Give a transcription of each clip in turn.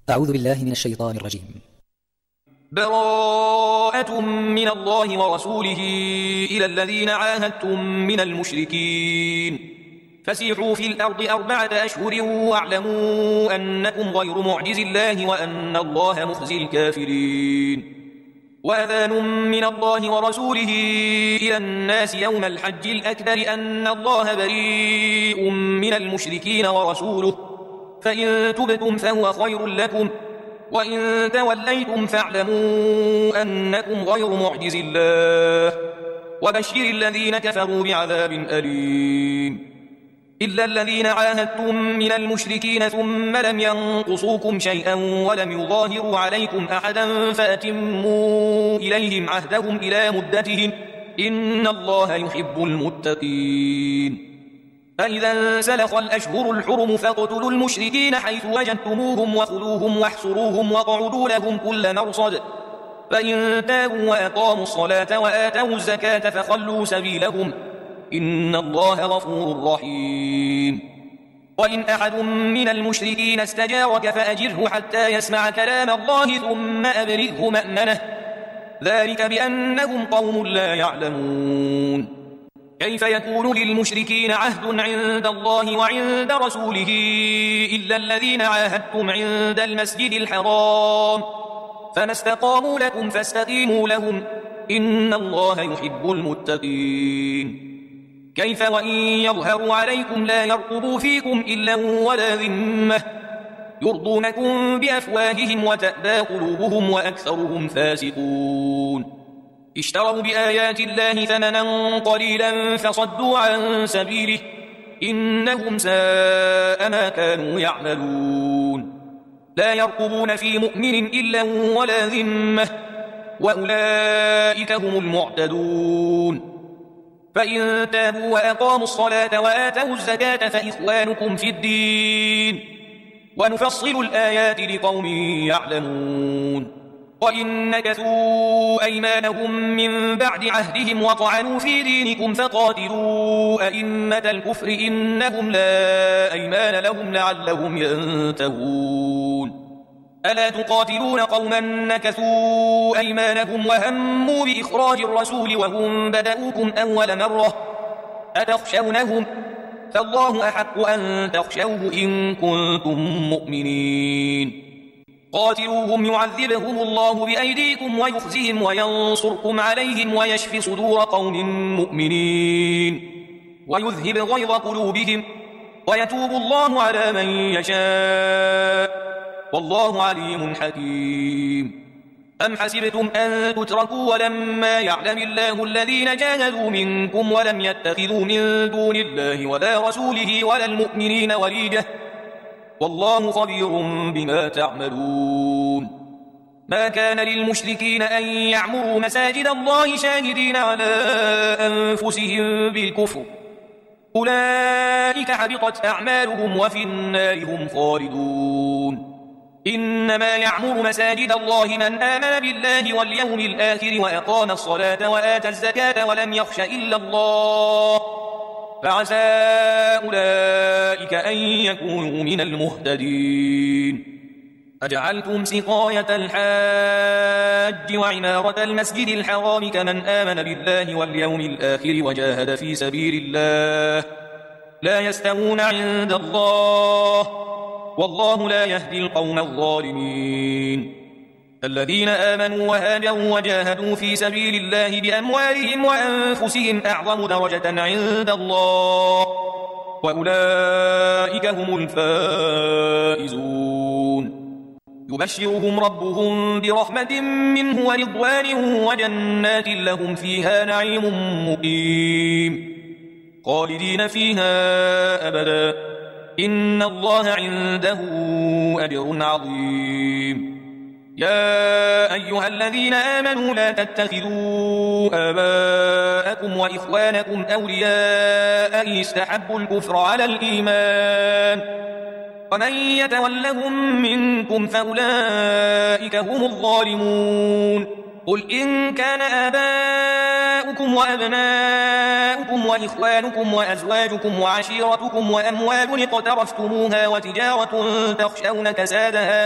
أعوذ بالله من الشيطان الرجيم. براءة من الله ورسوله إلى الذين عاهدتم من المشركين فسيحوا في الأرض 4 أشهر واعلموا أنكم غير معجز الله وأن الله مخزي الكافرين. وأذان من الله ورسوله إلى الناس يوم الحج الأكبر أن الله بريء من المشركين ورسوله فإن تبتم فهو خير لكم وإن توليتم فاعلموا أنكم غير معجز الله وبشر الذين كفروا بعذاب أليم. إلا الذين عاهدتم من المشركين ثم لم ينقصوكم شيئا ولم يظاهروا عليكم أحدا فأتموا إليهم عهدهم إلى مدتهم إن الله يحب المتقين. فإذا انسلخ الأشهر الحرم فاقتلوا المشركين حيث وجدتموهم وخذوهم واحصروهم واقعدوا لهم كل مرصد فإن تابوا وأقاموا الصلاة وآتوا الزكاة فخلوا سبيلهم إن الله غفور رحيم. وإن أحد من المشركين استجارك فأجره حتى يسمع كلام الله ثم أبلغه مأمنه ذلك بأنهم قوم لا يعلمون. كيف يكون للمشركين عهد عند الله وعند رسوله إلا الذين عاهدتم عند المسجد الحرام فما استقاموا لكم فاستقيموا لهم إن الله يحب المتقين. كيف وإن يظهروا عليكم لا يرقبوا فيكم إلا ولا ذمة يرضونكم بأفواههم وتأبى قلوبهم وأكثرهم فاسقون. اشتروا بآيات الله ثمنا قليلا فصدوا عن سبيله إنهم ساء ما كانوا يعملون. لا يرقبون في مؤمن إلا ولا ذمة وأولئك هم المعتدون. فإن تابوا وأقاموا الصلاة وآتوا الزكاة فإخوانكم في الدين ونفصل الآيات لقوم يعلمون. وإن نكثوا أيمانهم من بعد عهدهم وطعنوا في دينكم فقاتلوا أئمة الكفر إنهم لا أيمان لهم لعلهم ينتهون. ألا تقاتلون قوما نكثوا أيمانهم وهموا بإخراج الرسول وهم بدأوكم أول مرة أتخشونهم فالله أحق أن تخشوه إن كنتم مؤمنين. قاتلوهم يعذبهم الله بأيديكم ويخزهم وينصركم عليهم ويشف صدور قوم مؤمنين ويذهب غيظ قلوبهم ويتوب الله على من يشاء والله عليم حكيم. أم حسبتم أن تتركوا ولما يعلم الله الذين جاهدوا منكم ولم يتخذوا من دون الله ولا رسوله ولا المؤمنين وليجة والله خبير بما تعملون. ما كان للمشركين أن يعمروا مساجد الله شاهدين على أنفسهم بالكفر أولئك حبطت أعمالهم وفي النار هم خالدون. إنما يعمر مساجد الله من آمن بالله واليوم الآخر وأقام الصلاة وآتى الزكاة ولم يخش إلا الله فعسى أولئك أن يكونوا من المهتدين. أجعلتم سقاية الحاج وعمارة المسجد الحرام كمن آمن بالله واليوم الآخر وجاهد في سبيل الله لا يستوون عند الله والله لا يهدي القوم الظالمين. الذين آمنوا وهاجروا وجاهدوا في سبيل الله بأموالهم وأنفسهم أعظم درجة عند الله وأولئك هم الفائزون. يبشرهم ربهم برحمة منه ورضوان وجنات لهم فيها نعيم مقيم خالدين فيها أبدا إن الله عنده أجر عظيم. يا أيها الذين آمنوا لا تتخذوا آباءكم وإخوانكم أولياء إن استحبوا الكفر على الإيمان ومن يتولهم منكم فأولئك هم الظالمون. قل إن كان آباؤكم وأبناؤكم وإخوانكم وأزواجكم وعشيرتكم وأموال اقترفتموها وتجارة تخشون كسادها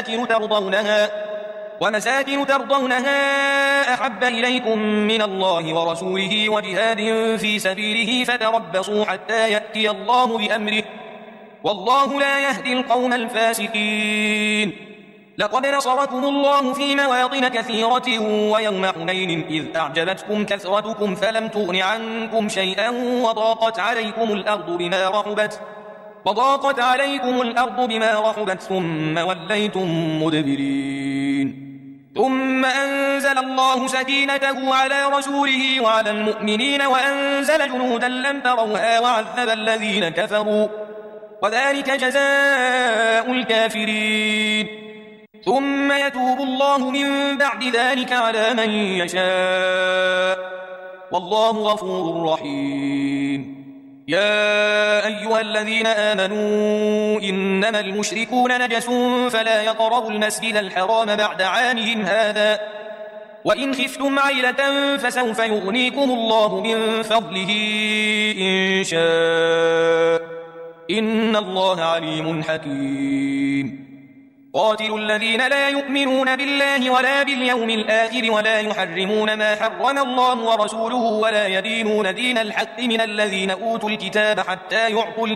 ومساكن ترضونها أحب إليكم من الله ورسوله وجهاد في سبيله فتربصوا حتى يأتي الله بأمره والله لا يهدي القوم الفاسقين. لقد نصركم الله في مواطن كثيرة ويوم حنين إذ أعجبتكم كثرتكم فلم تغن عنكم شيئا وضاقت عليكم الأرض بما رحبت ثم وليتم مدبرين. ثم أنزل الله سكينته على رسوله وعلى المؤمنين وأنزل جنودا لم تروها وعذب الذين كفروا وذلك جزاء الكافرين. ثم يتوب الله من بعد ذلك على من يشاء والله غفور رحيم. يا أيها الذين آمنوا إنما المشركون نجس فلا يقربوا المسجد الحرام بعد عامهم هذا وإن خفتم عيلة فسوف يغنيكم الله من فضله إن شاء إن الله عليم حكيم. قاتلوا الذين لا يؤمنون بالله ولا باليوم الآخر ولا يحرمون ما حرم الله ورسوله ولا يدينون دين الحق من الذين أوتوا الكتاب حتى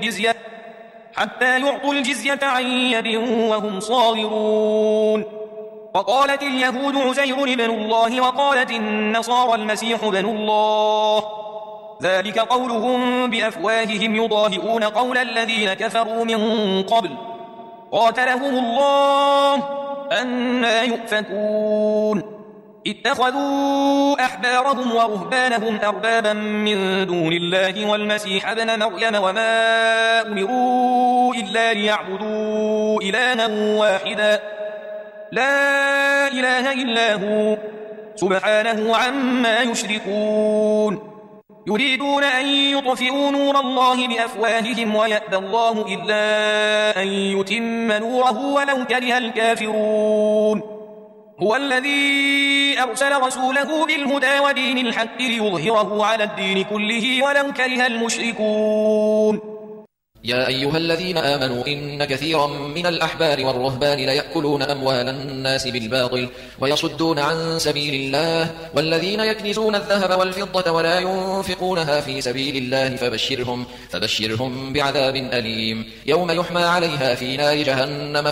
يعطوا الجزية عن يد وهم صاغرون. وقالت اليهود عزير ابن الله وقالت النصارى المسيح ابن الله ذلك قولهم بأفواههم يضاهئون قول الذين كفروا من قبل قاتلهم الله أنى يؤفكون. اتخذوا أحبارهم ورهبانهم أربابا من دون الله والمسيح ابن مريم وما أمروا إلا ليعبدوا إلها واحدا لا إله إلا هو سبحانه عما يشركون. يريدون أن يطفئوا نور الله بأفواههم ويأبى الله إلا أن يتم نوره ولو كره الكافرون. هو الذي أرسل رسوله بالهدى ودين الحق ليظهره على الدين كله ولو كره المشركون. يا أيها الذين آمنوا إن كثيرا من الأحبار والرهبان ليأكلون أموال الناس بالباطل ويصدون عن سبيل الله والذين يكنزون الذهب والفضة ولا ينفقونها في سبيل الله فبشرهم بعذاب أليم يوم يحمى عليها في نار جهنم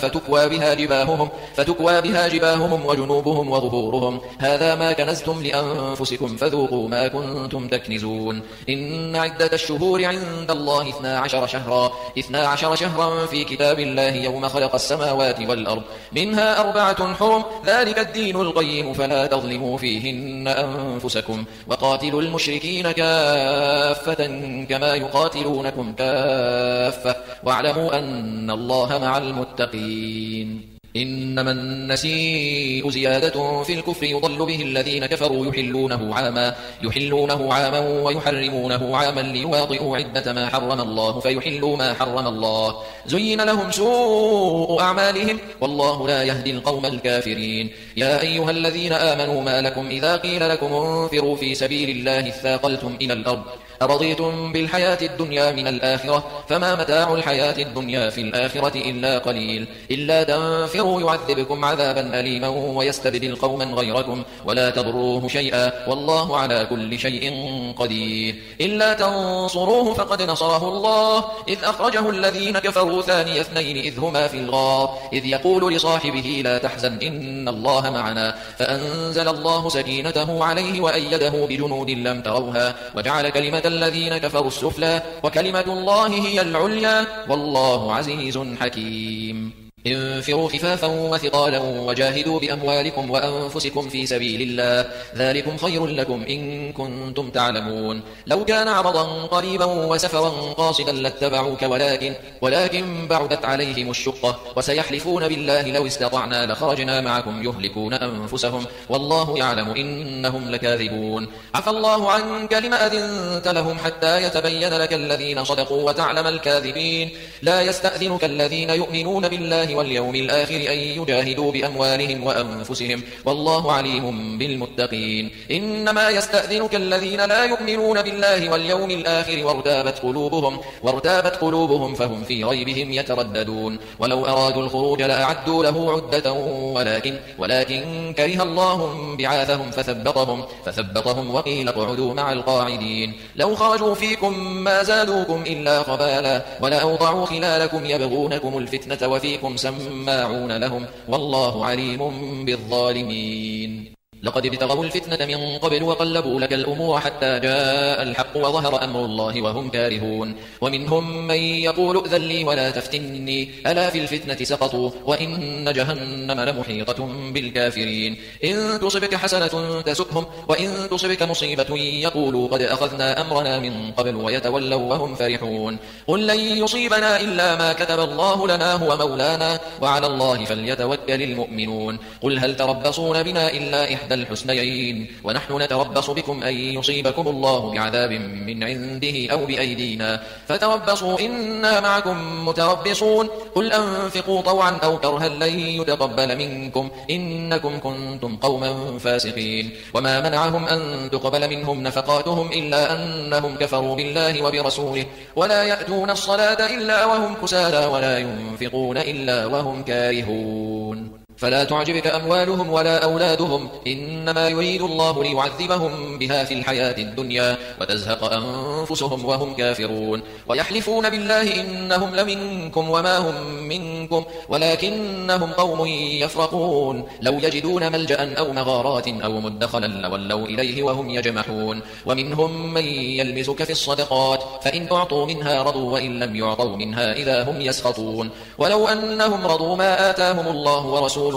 فتكوى بها جباههم وجنوبهم وظهورهم هذا ما كنزتم لأنفسكم فذوقوا ما كنتم تكنزون. إن عدة الشهور عند الله 12 شهرا في كتاب الله يوم خلق السماوات والأرض منها 4 حرم ذلك الدين القيم فلا تظلموا فيهن أنفسكم وقاتلوا المشركين كافة كما يقاتلونكم كافة واعلموا أن الله مع المتقين. إنما النسيء زيادة في الكفر يضل به الذين كفروا يحلونه عاما ويحرمونه عاما ليواطئوا عدة ما حرم الله فيحلوا ما حرم الله زين لهم سوء أعمالهم والله لا يهدي القوم الكافرين. يا أيها الذين آمنوا ما لكم إذا قيل لكم انفروا في سبيل الله اثاقلتم إلى الأرض أرضيتم بالحياة الدنيا من الآخرة فما متاع الحياة الدنيا في الآخرة إلا قليل. إلا تنفروا يعذبكم عذابا أليما ويستبدل قوما غيركم ولا تضروه شيئا والله على كل شيء قدير. إلا تنصروه فقد نصره الله إذ أخرجه الذين كفروا ثاني اثنين إذ هما في الغار إذ يقول لصاحبه لا تحزن إن الله معنا فأنزل الله سكينته عليه وأيده بجنود لم تروها وجعل كلمة الذين كفروا السفلى وكلمة الله هي العليا والله عزيز حكيم. انفروا خفافا وثقالا وجاهدوا بأموالكم وأنفسكم في سبيل الله ذلكم خير لكم إن كنتم تعلمون. لو كان عرضا قريبا وسفرا قاصدا لاتبعوك ولكن بعدت عليهم الشقة وسيحلفون بالله لو استطعنا لخرجنا معكم يهلكون أنفسهم والله يعلم إنهم لكاذبون. عفى الله عنك لما أذنت لهم حتى يتبين لك الذين صدقوا وتعلم الكاذبين. لا يستأذنك الذين يؤمنون بالله بالله واليوم الآخر أن يجاهدوا بأموالهم وأنفسهم والله عليم بالمتقين. إنما يستأذنك الذين لا يؤمنون بالله واليوم الآخر وارتابت قلوبهم فهم في ريبهم يترددون. ولو أرادوا الخروج لأعدوا له عدة ولكن كره الله بعاثهم فثبطهم وقيل اقعدوا مع القاعدين. لو خرجوا فيكم ما زادوكم إلا خبالا ولأوضعوا خلالكم يبغونكم الفتنة وفيكم سماعون لهم والله عليم بالظالمين. لقد ابتغوا الفتنة من قبل وقلبوا لك الأمور حتى جاء الحق وظهر أمر الله وهم كارهون. ومنهم من يقول ائذن لي ولا تفتني ألا في الفتنة سقطوا وإن جهنم لمحيطة بالكافرين. إن تصبك حسنة تسؤهم وإن تصبك مصيبة يقولوا قد أخذنا أمرنا من قبل ويتولوا وهم فرحون. قل لن يصيبنا إلا ما كتب الله لنا هو مولانا وعلى الله فليتوكل المؤمنون. قل هل تربصون بنا إلا إحدى الحسنيين ونحن نتربص بكم أن يصيبكم الله بعذاب من عنده أو بأيدينا فتربصوا إنا معكم متربصون. قل أنفقوا طوعا أو كرها لن يتقبل منكم إنكم كنتم قوما فاسقين. وما منعهم أن تقبل منهم نفقاتهم إلا أنهم كفروا بالله وبرسوله ولا يأتون الصلاة إلا وهم كسالى ولا ينفقون إلا وهم كارهون. فلا تعجبك أموالهم ولا أولادهم إنما يريد الله ليعذبهم بها في الحياة الدنيا وتزهق أنفسهم وهم كافرون. ويحلفون بالله إنهم لمنكم وما هم منكم ولكنهم قوم يفرقون. لو يجدون ملجأ أو مغارات أو مدخلا لولوا إليه وهم يجمحون. ومنهم من يلمزك في الصدقات فإن أعطوا منها رضوا وإن لم يعطوا منها إذا هم يسخطون. ولو أنهم رضوا ما آتاهم الله ورسوله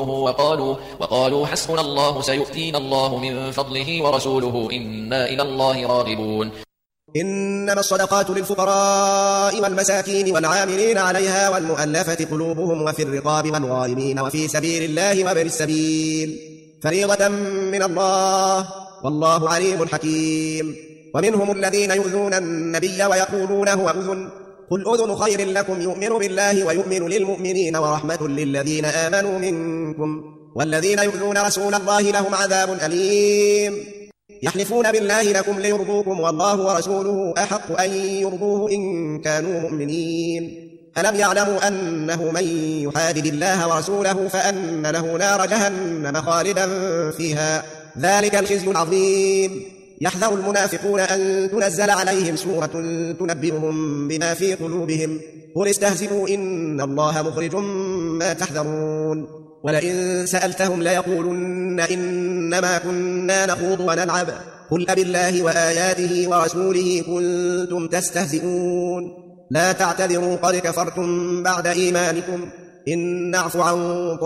وقالوا حسبنا الله سيؤتينا الله من فضله ورسوله إنا إلى الله راغبون. إنما الصدقات للفقراء والمساكين والعاملين عليها والمؤلفة قلوبهم وفي الرقاب والغارمين وفي سبيل الله وابن السبيل فريضة من الله والله عليم حكيم. ومنهم الذين يؤذون النبي ويقولون هو أذن قل أذن خير لكم يؤمن بالله ويؤمن للمؤمنين ورحمة للذين آمنوا منكم والذين يؤذون رسول الله لهم عذاب أليم. يحلفون بالله لكم ليرضوكم والله ورسوله أحق أن يرضوه إن كانوا مؤمنين. ألم يعلموا أنه من يحادد الله ورسوله فأن له نار جهنم خالدا فيها ذلك الخزي العظيم. يحذر المنافقون أن تنزل عليهم سورة تنبئهم بما في قلوبهم قل استهزئوا إن الله مخرج ما تحذرون. ولئن سألتهم ليقولن إنما كنا نخوض ونلعب قل أبالله وآياته ورسوله كنتم تستهزئون لا تعتذروا قد كفرتم بعد إيمانكم إن نعفو عن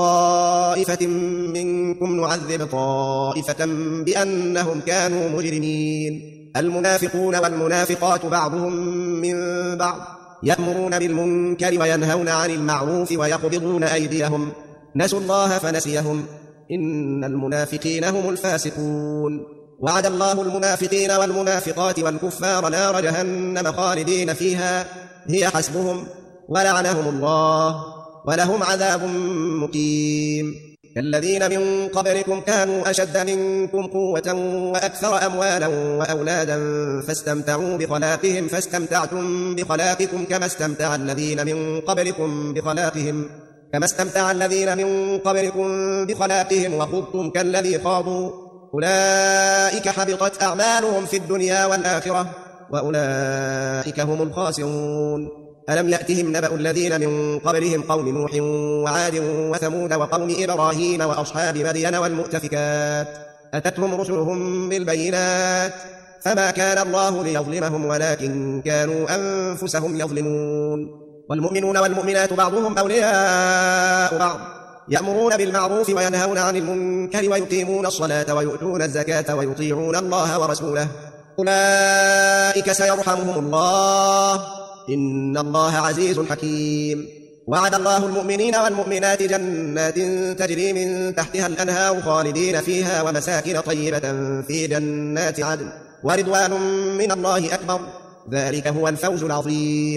طائفة منكم نعذب طائفة بأنهم كانوا مجرمين. المنافقون والمنافقات بعضهم من بعض يأمرون بالمنكر وينهون عن المعروف ويقبضون أيديهم نسوا الله فنسيهم إن المنافقين هم الفاسقون. وعد الله المنافقين والمنافقات والكفار نار جهنم خالدين فيها هي حسبهم ولعنهم الله ولهم عذاب مقيم. كالذين من قبلكم كانوا أشد منكم قوة وأكثر أموالا وأولادا فاستمتعوا بخلاقهم فاستمتعتم بخلاقكم كما استمتع الذين من قبلكم بخلاقهم وخضتم كالذي خاضوا أولئك حبطت أعمالهم في الدنيا والآخرة وأولئك هم الخاسرون. ألم يأتهم نبأ الذين من قبلهم قوم نوح وعاد وثمود وقوم إبراهيم وأصحاب مدين والمؤتفكات أتتهم رسلهم بالبينات فما كان الله ليظلمهم ولكن كانوا أنفسهم يظلمون. والمؤمنون والمؤمنات بعضهم أولياء بعض يأمرون بالمعروف وينهون عن المنكر ويقيمون الصلاة ويؤتون الزكاة ويطيعون الله ورسوله أولئك سيرحمهم الله إن الله عزيز حكيم. وعد الله المؤمنين والمؤمنات جنات تجري من تحتها الأنهار خالدين فيها ومساكن طيبة في جنات عدن ورضوان من الله أكبر ذلك هو الفوز العظيم.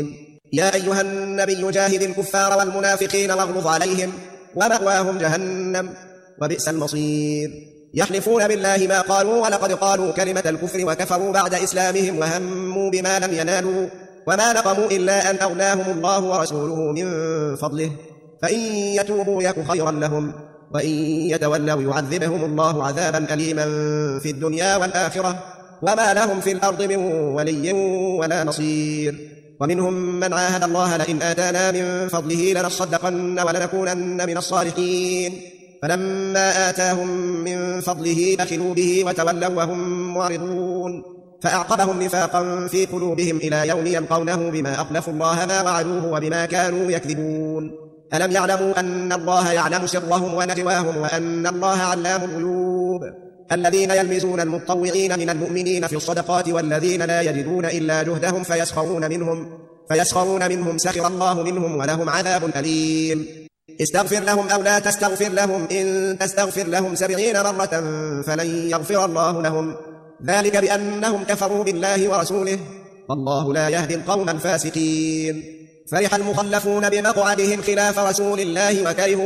يا أيها النبي جاهد الكفار والمنافقين واغلظ عليهم ومأواهم جهنم وبئس المصير يحلفون بالله ما قالوا ولقد قالوا كلمة الكفر وكفروا بعد إسلامهم وهموا بما لم ينالوا وما نقموا إلا أن أغناهم الله ورسوله من فضله فإن يتوبوا يك خيرا لهم وإن يتولوا يعذبهم الله عذابا أليما في الدنيا والآخرة وما لهم في الأرض من ولي ولا نصير ومنهم من عاهد الله لئن آتانا من فضله لنصدقن ولنكونن من الصالحين فلما آتاهم من فضله بخلوا به وتولوا وهم معرضون فأعقبهم نفاقا في قلوبهم إلى يوم يلقونه بما أخلفوا الله ما وعدوه وبما كانوا يكذبون ألم يعلموا أن الله يعلم سرهم ونجواهم وأن الله علام الغيوب الذين يلمزون المتطوعين من المؤمنين في الصدقات والذين لا يجدون إلا جهدهم فيسخرون منهم سخر الله منهم ولهم عذاب أليم استغفر لهم أو لا تستغفر لهم إن تستغفر لهم 70 مرة فلن يغفر الله لهم ذلك بأنهم كفروا بالله ورسوله والله لا يهدي القوم الفاسقين فرح المخلفون بمقعدهم خلاف رسول الله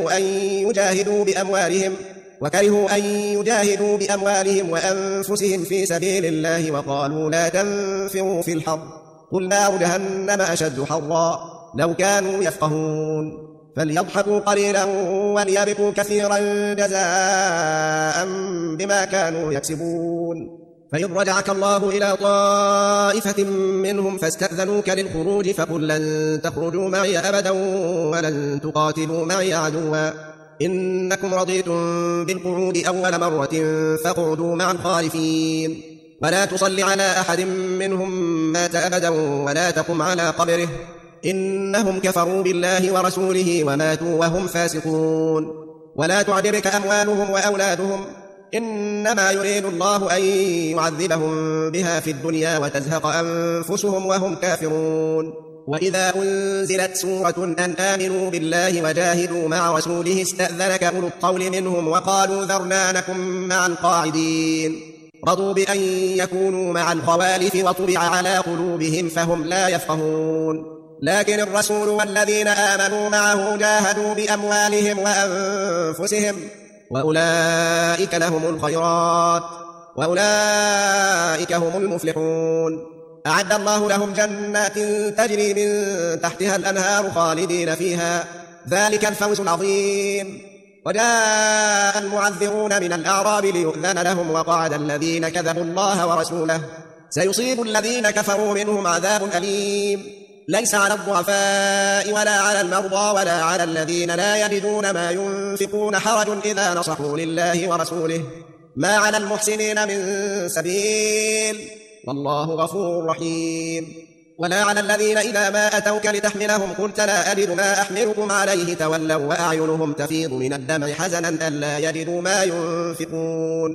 وكرهوا أن يجاهدوا بأموالهم وأنفسهم في سبيل الله وقالوا لا تنفروا في الحر قل نار جهنم أشد حرا لو كانوا يفقهون فليضحكوا قليلا وليبكوا كثيرا جزاء بما كانوا يكسبون فإن رجعك الله إلى طائفة منهم فاستأذنوك للخروج فقل لن تخرجوا معي أبدا ولن تقاتلوا معي عدوا إنكم رضيتم بالقعود أول مرة فاقعدوا مع الخالفين ولا تصل على أحد منهم مات أبدا ولا تقم على قبره إنهم كفروا بالله ورسوله وماتوا وهم فاسقون ولا تعجبك أموالهم وأولادهم إنما يريد الله أن يعذبهم بها في الدنيا وتزهق أنفسهم وهم كافرون وإذا أنزلت سورة أن آمنوا بالله وجاهدوا مع رسوله استأذنك أولو الطول منهم وقالوا ذرنا نكن مع القاعدين رضوا بأن يكونوا مع الخوالف وطبع على قلوبهم فهم لا يفقهون لكن الرسول والذين آمنوا معه جاهدوا بأموالهم وأنفسهم وأولئك لهم الخيرات وأولئك هم المفلحون أعد الله لهم جنات تجري من تحتها الأنهار خالدين فيها ذلك الفوز العظيم وجاء المعذرون من الأعراب ليؤذن لهم وقعد الذين كذبوا الله ورسوله سيصيب الذين كفروا منهم عذاب أليم ليس على الضعفاء ولا على المرضى ولا على الذين لا يجدون ما ينفقون حرج إذا نصحوا لله ورسوله ما على المحسنين من سبيل والله غفور رحيم ولا على الذين إذا ما أتوك لتحملهم قلت لا أجد ما أحملكم عليه تولوا وأعينهم تفيض من الدمع حزنا ألا يجدوا ما ينفقون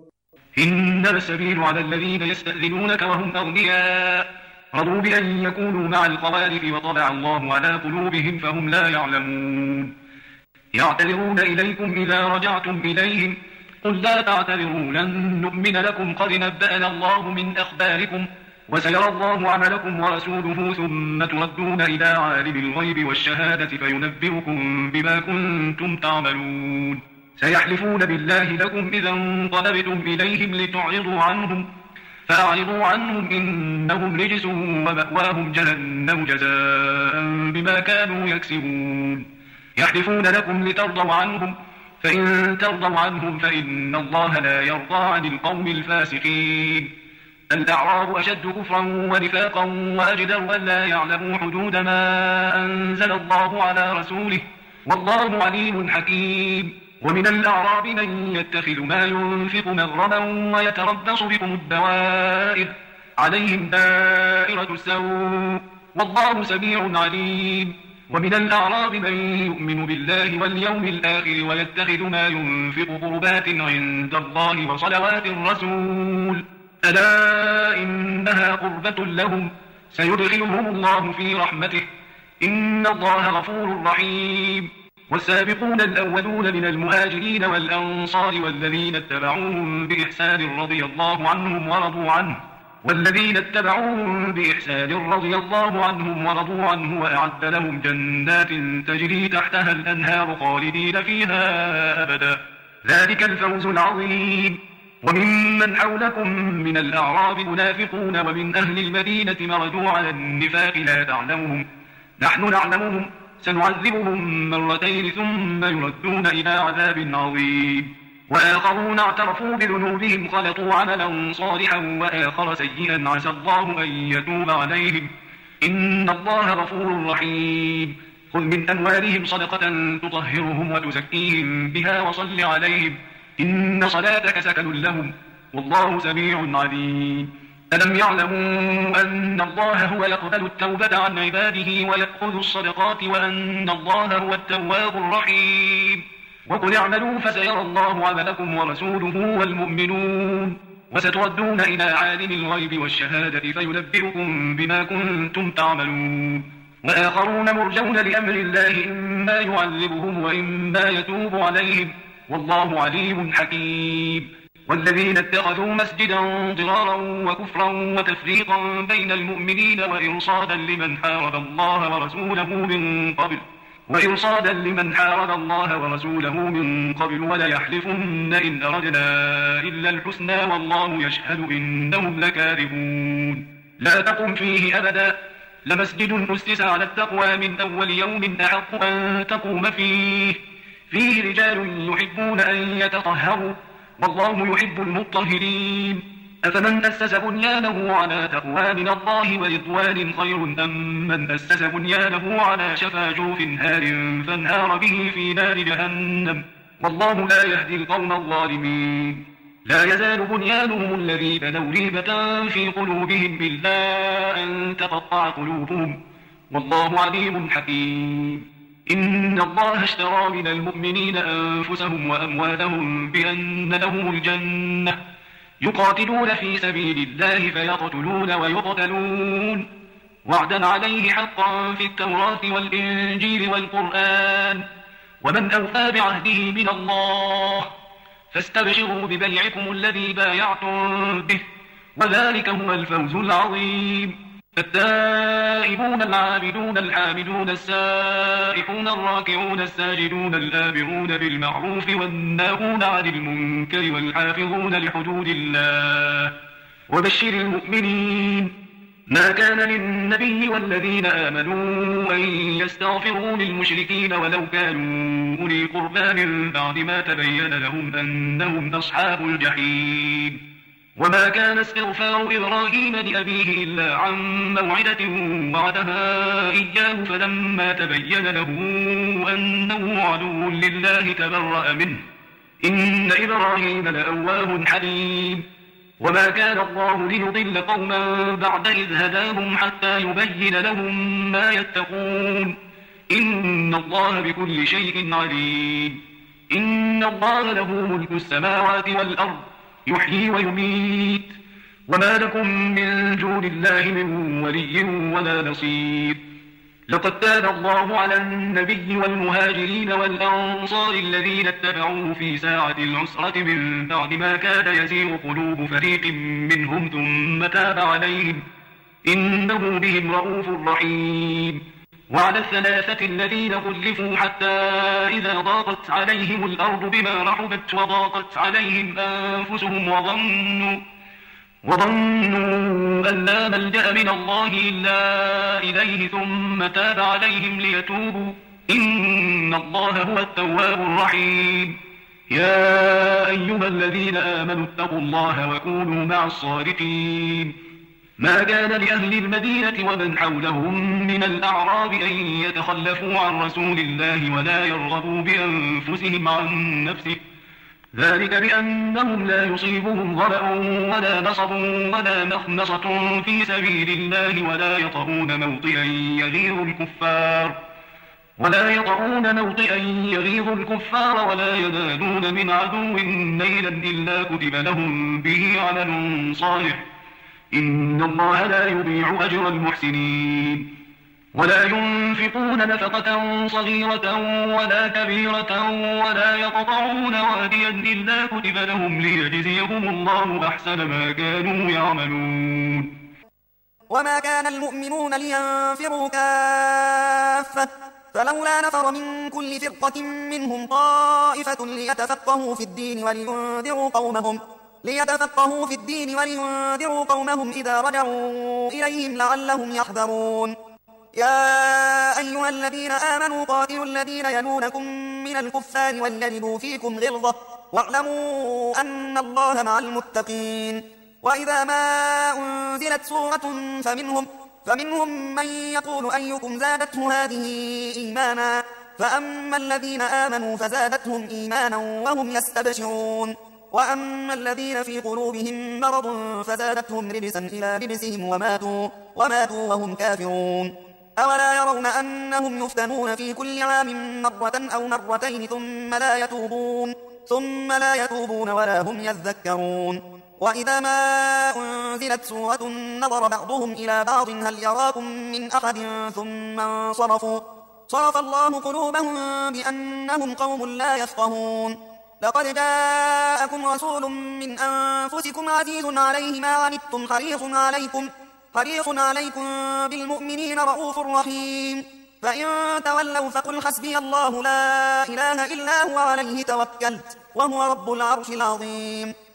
إنما السبيل على الذين يستأذنونك وهم أغنياء رضوا بأن يكونوا مع الخوالف وطبع الله على قلوبهم فهم لا يعلمون يعتذرون إليكم إذا رجعتم إليهم قل لا تعتذروا لن نؤمن لكم قد نبأنا الله من أخباركم وسيرى الله عملكم ورسوله ثم تردون إلى عالم الغيب والشهادة فينبئكم بما كنتم تعملون سيحلفون بالله لكم إذا انقلبتم إليهم لتعرضوا عنهم فأعرضوا عنهم إنهم رجس ومأواهم جهنم جزاء بما كانوا يكسبون يحلفون لكم لترضوا عنهم فإن ترضوا عنهم فإن الله لا يرضى عن القوم الفاسقين الأعراب أشد كفرا ونفاقا وأجدر أن لا يعلموا حدود ما أنزل الله على رسوله والله عليم حكيم ومن الأعراب من يتخذ ما ينفق مغرما ويتربص بكم الدوائر عليهم دائرة السوء والله سميع عليم ومن الأعراب من يؤمن بالله واليوم الآخر ويتخذ ما ينفق قربات عند الله وصلوات الرسول ألا إنها قربة لهم سيدخلهم الله في رحمته إن الله غفور رحيم والسابقون الأولون من المهاجرين والأنصار والذين اتبعوهم بإحسان رضي الله عنهم ورضوا عنه والذين اتبعوهم بإحسان رضي الله عنهم ورضوا عنه وأعد لهم جنات تجري تحتها الأنهار خالدين فيها أبدا ذلك الفوز العظيم. وممن حولكم من الأعراب منافقون ومن أهل المدينة مردوا على النفاق لا تعلمهم نحن نعلمهم سنعذبهم مرتين ثم يردون إلى عذاب عظيم. وآخرون اعترفوا بذنوبهم خلطوا عملا صالحا وآخر سيئا عسى الله أن يتوب عليهم إن الله غفور رحيم. خذ من أموالهم صدقة تطهرهم وتزكيهم بها وصل عليهم إن صلاتك سكن لهم والله سميع عليم. ألم يعلموا أن الله هو يقبل التوبة عن عباده ويأخذ الصدقات وأن الله هو التواب الرحيم. وقل اعملوا فسيرى الله عملكم ورسوله والمؤمنون وستردون إلى عالم الغيب والشهادة فينبئكم بما كنتم تعملون. وآخرون مرجون لأمر الله إما يعذبهم وإما يتوب عليهم والله عليم حكيم. والذين اتخذوا مسجدا ضرارا وكفرا وتفريقا بين المؤمنين وإرصادا لمن حارب الله ورسوله من قبل وليحلفن إن أردنا إلا الحسنى والله يشهد إنهم لكاذبون. لا تقم فيه أبدا لمسجد أسس على التقوى من أول يوم أحق أن تقوم فيه رجال يحبون أن يتطهروا والله يحب المطهرين. أفمن أسس بنيانه على تقوى من الله ورضوان خير أم من أسس بنيانه على شفا جرف هار فانهار به في نار جهنم والله لا يهدي القوم الظالمين. لا يزال بنيانهم الذي بنوا ريبة في قلوبهم إلا أن تقطع قلوبهم والله عليم حكيم. إن الله اشترى من المؤمنين أنفسهم وأموالهم بأن لهم الجنة يقاتلون في سبيل الله فيقتلون ويقتلون وعدا عليه حقا في التوراة والإنجيل والقرآن ومن أوفى بعهده من الله فاستبشروا ببيعكم الذي بايعتم به وذلك هو الفوز العظيم. التائبون العابدون الحامدون السائحون الراكعون الساجدون الآمرون بالمعروف والناهون عن المنكر والحافظون لحدود الله وبشر المؤمنين. ما كان للنبي والذين آمنوا أن يستغفروا للمشركين ولو كانوا أولي قربى من بعد ما تبين لهم أنهم أصحاب الجحيم. وما كان استغفار إبراهيم لأبيه إلا عن موعدة وعدها إياه فلما تبين له أنه عدو لله تبرأ منه إن إبراهيم لأواه حليم. وما كان الله ليضل قوما بعد إذ هداهم حتى يبين لهم ما يتقون إن الله بكل شيء عليم. إن الله له ملك السماوات والأرض يحيي ويميت وما لكم من دون الله من ولي ولا نصير. لقد تاب الله على النبي والمهاجرين والأنصار الذين اتبعوه في ساعة العسرة من بعد ما كاد يزيغ قلوب فريق منهم ثم تاب عليهم إنه بهم رؤوف رحيم. وعلى الثلاثة الذين خلفوا حتى إذا ضاقت عليهم الأرض بما رحبت وضاقت عليهم أنفسهم وظنوا أن لا ملجأ من الله إلا إليه ثم تاب عليهم ليتوبوا إن الله هو التواب الرحيم. يا أيها الذين آمنوا اتقوا الله وكونوا مع الصادقين. ما كان لأهل المدينة ومن حولهم من الأعراب أن يتخلفوا عن رسول الله ولا يرغبوا بأنفسهم عن نفسه ذلك بأنهم لا يصيبهم ظمأ ولا نصب ولا مخمصة في سبيل الله ولا يطؤون موطئا يغيظ الكفار ولا ينالون من عدو نيلا إلا كتب لهم به عمل صالح إن الله لا يضيع أجر المحسنين. ولا ينفقون نفقة صغيرة ولا كبيرة ولا يقطعون واديا إلا كتب لهم ليجزيهم الله أحسن ما كانوا يعملون. وما كان المؤمنون لينفروا كافة فلولا نفر من كل فرقة منهم طائفة ليتفقهوا في الدين ولينذروا قومهم إذا رجعوا إليهم لعلهم يحذرون. يا أيها الذين آمنوا قاتلوا الذين يلونكم من الكفار وليجدوا فيكم غلظة واعلموا أن الله مع المتقين. وإذا ما أنزلت سورة فمنهم من يقول أيكم زادته هذه إيمانا فأما الذين آمنوا فزادتهم إيمانا وهم يستبشرون وأما الذين في قلوبهم مرض فزادتهم رجسا إلى رجسهم وماتوا وهم كافرون. أولا يرون أنهم يفتنون في كل عام مرة أو مرتين ثم لا يتوبون ولا هم يذكرون. وإذا ما أنزلت سورة نظر بعضهم إلى بعض هل يراكم من أحد ثم انصرفوا صرف الله قلوبهم بأنهم قوم لا يفقهون. لقد جاءكم رسول من أنفسكم عزيز عليه ما عنتم حريص عليكم بالمؤمنين رؤوف رحيم. فإن تولوا فقل حسبي الله لا إله إلا هو عليه توكلت وهو رب العرش العظيم.